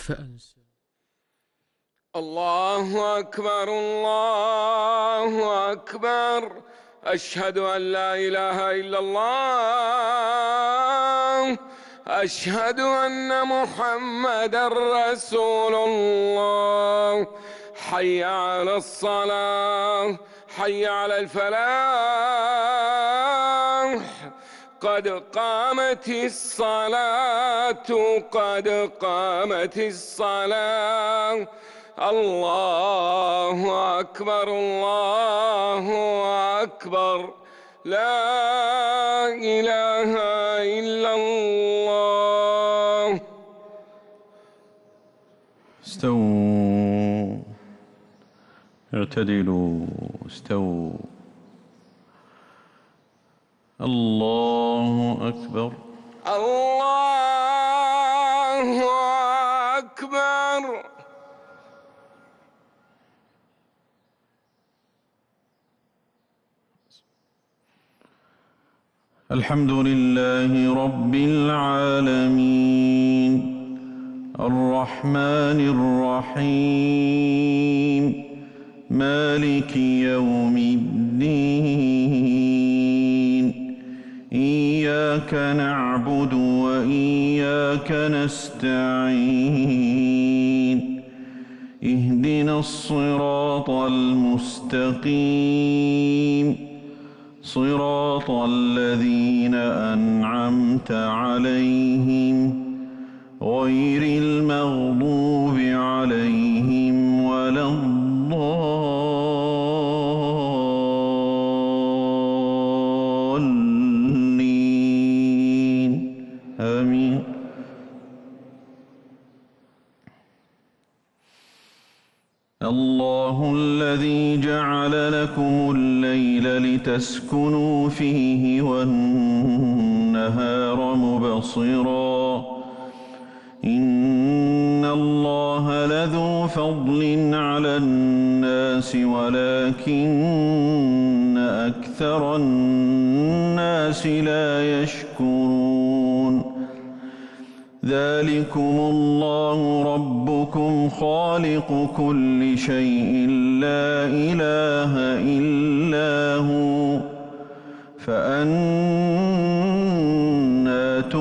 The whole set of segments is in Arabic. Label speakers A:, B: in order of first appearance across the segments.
A: فأنسى.
B: الله أكبر الله أكبر، أشهد أن لا إله إلا الله، أشهد أن محمدًا رسول الله. حي على الصلاة، حي على الفلاح، قد قامت الصلاة، قد قامت الصلاة. الله أكبر الله أكبر، لا إله إلا الله.
C: استووا، اعتدلوا، استووا. الله أكبر
B: الله أكبر.
C: الحمد لله رب العالمين، الرحمن الرحيم، مالك يوم الدين. إياك نعبد وإياك نستعين، اهدنا الصراط المستقيم، صراط الذين أنعمت عليهم غير المغضوب عليهم ولا الضالين، آمين. الله الذي جعل لكم الليل لتسكنوا فيه والنهار مبصرا، إن الله لذو فضل على الناس ولكن أكثر الناس لا يشكرون. ذلكم الله ربكم خالق كل شيء لا إله إلا هو، فأنى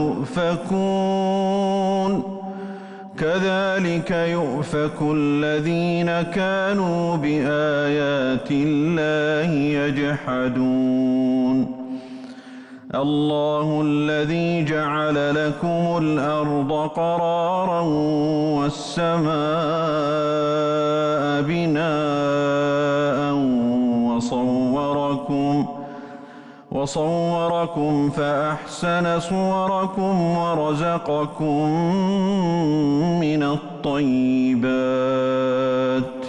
C: تؤفكون. كذلك يؤفك الذين كانوا بآيات الله يجحدون. الله الذي جعل لكم الأرض قرارا والسماء بناء وصوركم فأحسن صوركم ورزقكم من الطيبات.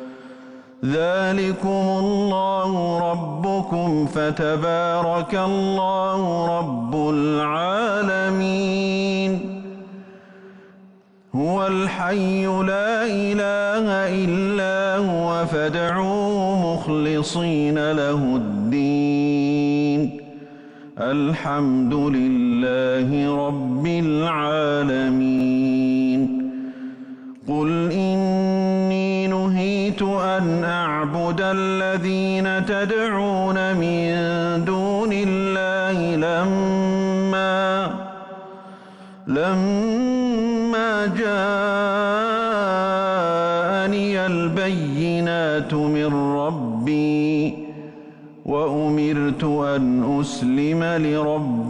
C: ذلكم الله ربكم فتبارك الله رب العالمين. هو الحي لا إله إلا هو فادعوه مخلصين له الدين. الحمد لله رب العالمين. قل إني نهيت أن أعبد الذين تدعون من دون الله لما جاءني البينات من ربي وأمرت أن أسلم لرب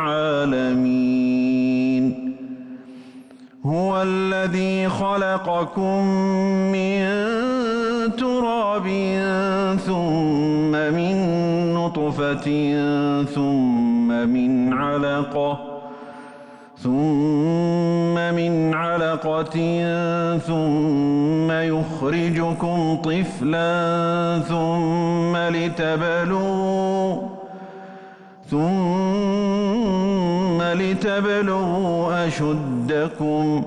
C: العالمين. هو الذي خلقكم من تراب ثم من نطفة ثم من علقة ثم يخرجكم طفلا ثم لتبلغوا أشدكم،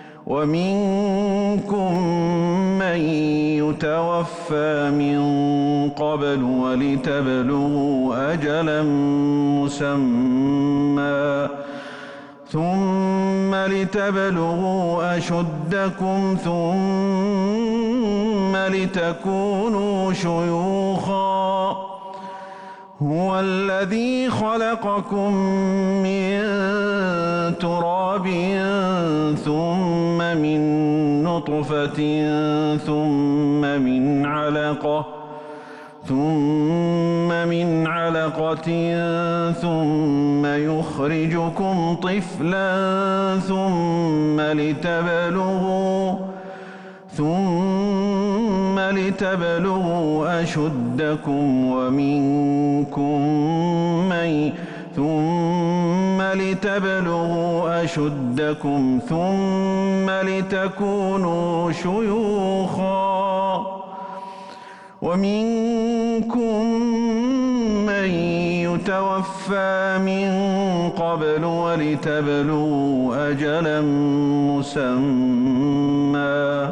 C: ومنكم من يتوفى من قبل ولتبلغوا أجلا مسمى ثم لتبلغوا أشدكم ثم لتكونوا شيوخا هو الذي خلقكم من تراب ثم من نطفة ثم من علقة ثم يخرجكم طفلا ثم لتبلغوا أشدكم ثم لتكونوا شيوخا ومنكم من يتوفى من قبل ولتبلغوا أجلا مسمى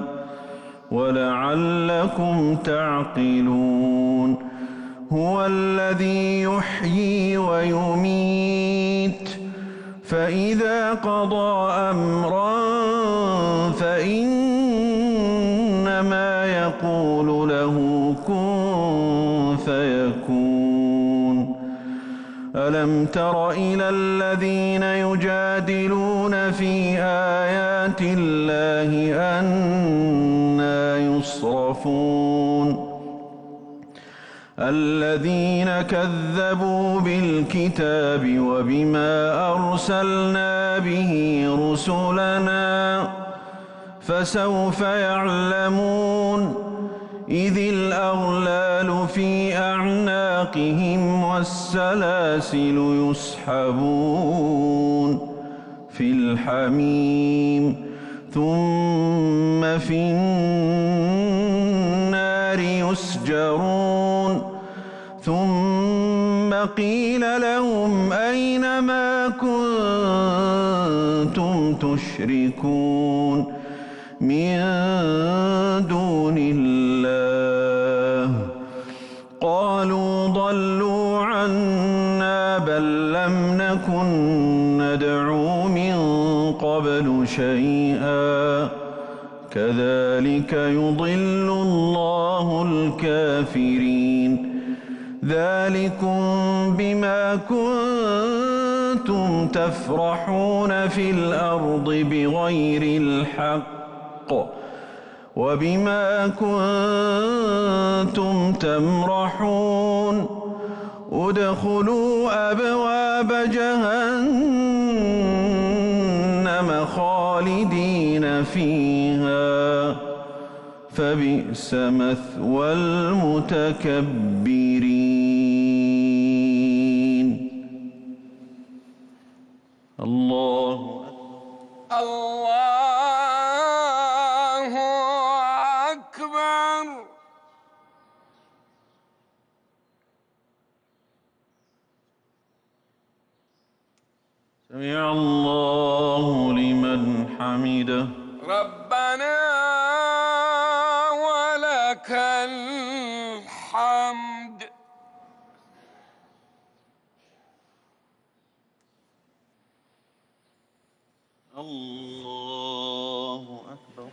C: ولعلكم تعقلون هو الذي يحيي ويميت فإذا قضى أمرا فإنما يقول له كن فيكون ألم تر إلى الذين يجادلون في آيات الله أنى يصرفون الذين كذبوا بالكتاب وبما أرسلنا به رسلنا فسوف يعلمون إذ الأغلال في أعناقهم والسلاسل يسحبون في الحميم ثم في النار يسجرون ثم قيل لهم أين ما كنتم تشركون من دون الله قالوا ضلوا عنا بل لم نكن ندعو من قبل شيئا كذلك يضل الله الكافرين ذلكم بما كنتم تفرحون في الأرض بغير الحق وبما كنتم تمرحون ادخلوا أبواب جهنم خالدين فيها فبئس مثوى المتكبرين الله
B: أكبر
C: سمع الله لمن حمده
B: ربنا ولك الحمد
C: الله أكبر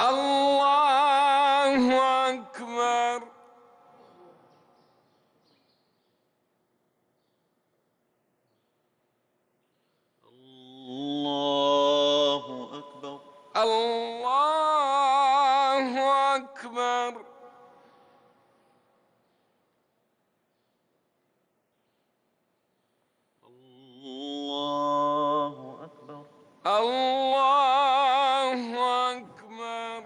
B: الله أكبر
C: الله أكبر
B: الله أكبر
C: الله أكبر
B: الله أكبر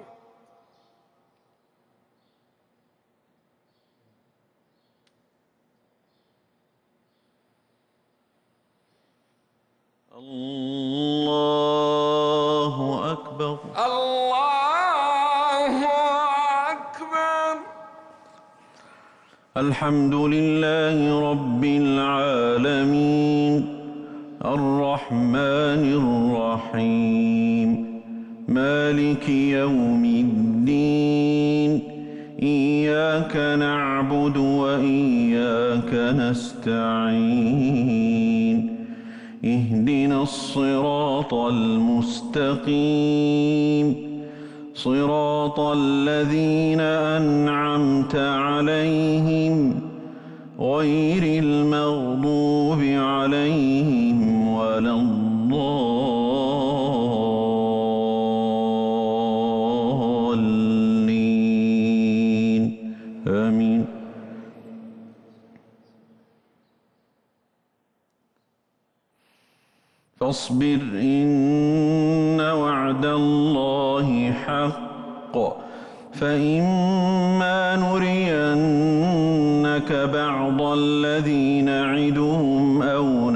C: الله أكبر
B: الله أكبر
C: الحمد لله رب العالمين الرحمن الرحيم مالك يوم الدين إياك نعبد وإياك نستعين اهدنا الصراط المستقيم صراط الذين أنعمت عليهم غير المغضوب عليهم ولا الضالين آمين. فاصبر إن وعد الله حق فإما نرينك بعض الذي نعدهم أو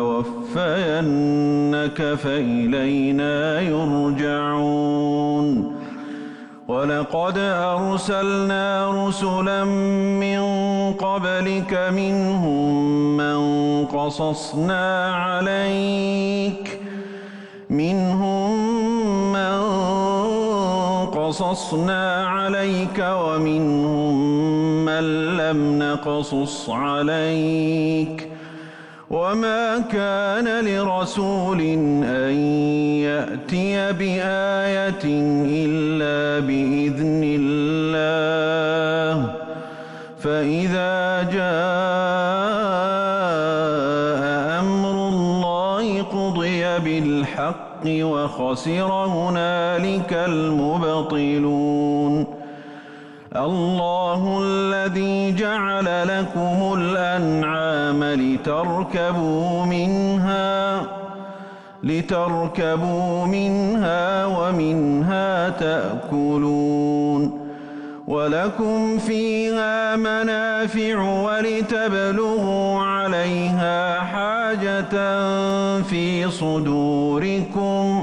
C: نتوفينك فإلينا يرجعون. ولقد أرسلنا رسلا من قبلك منهم من قصصنا عليك ومنهم من لم نقصص عليك وما كان لرسول أن يأتي بآية إلا بإذن الله فإذا جاء أمر الله قضي بالحق وخسر هنالك المبطلون. الله الذي جعل لكم الأنعام لتركبوا منها ومنها تأكلون ولكم فيها منافع ولتبلغوا عليها حاجة في صدوركم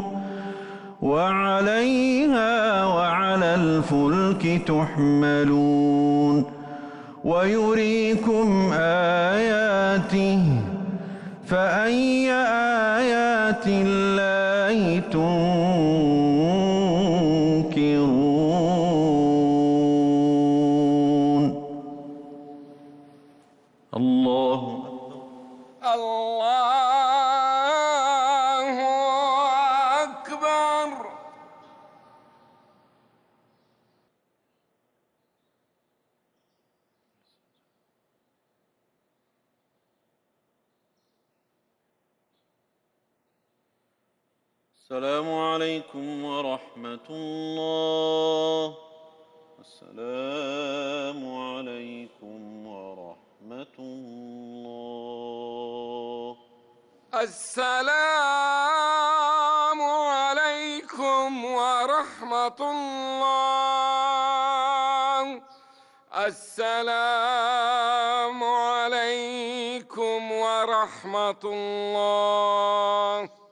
C: وعليها وعلى الفلك تحملون ويريكم آياته فأي آيات الله تنكرون. الله
B: أكبر.
C: السلام عليكم ورحمة الله. السلام عليكم ورحمة الله.
B: السلام عليكم ورحمة الله. السلام عليكم ورحمة الله.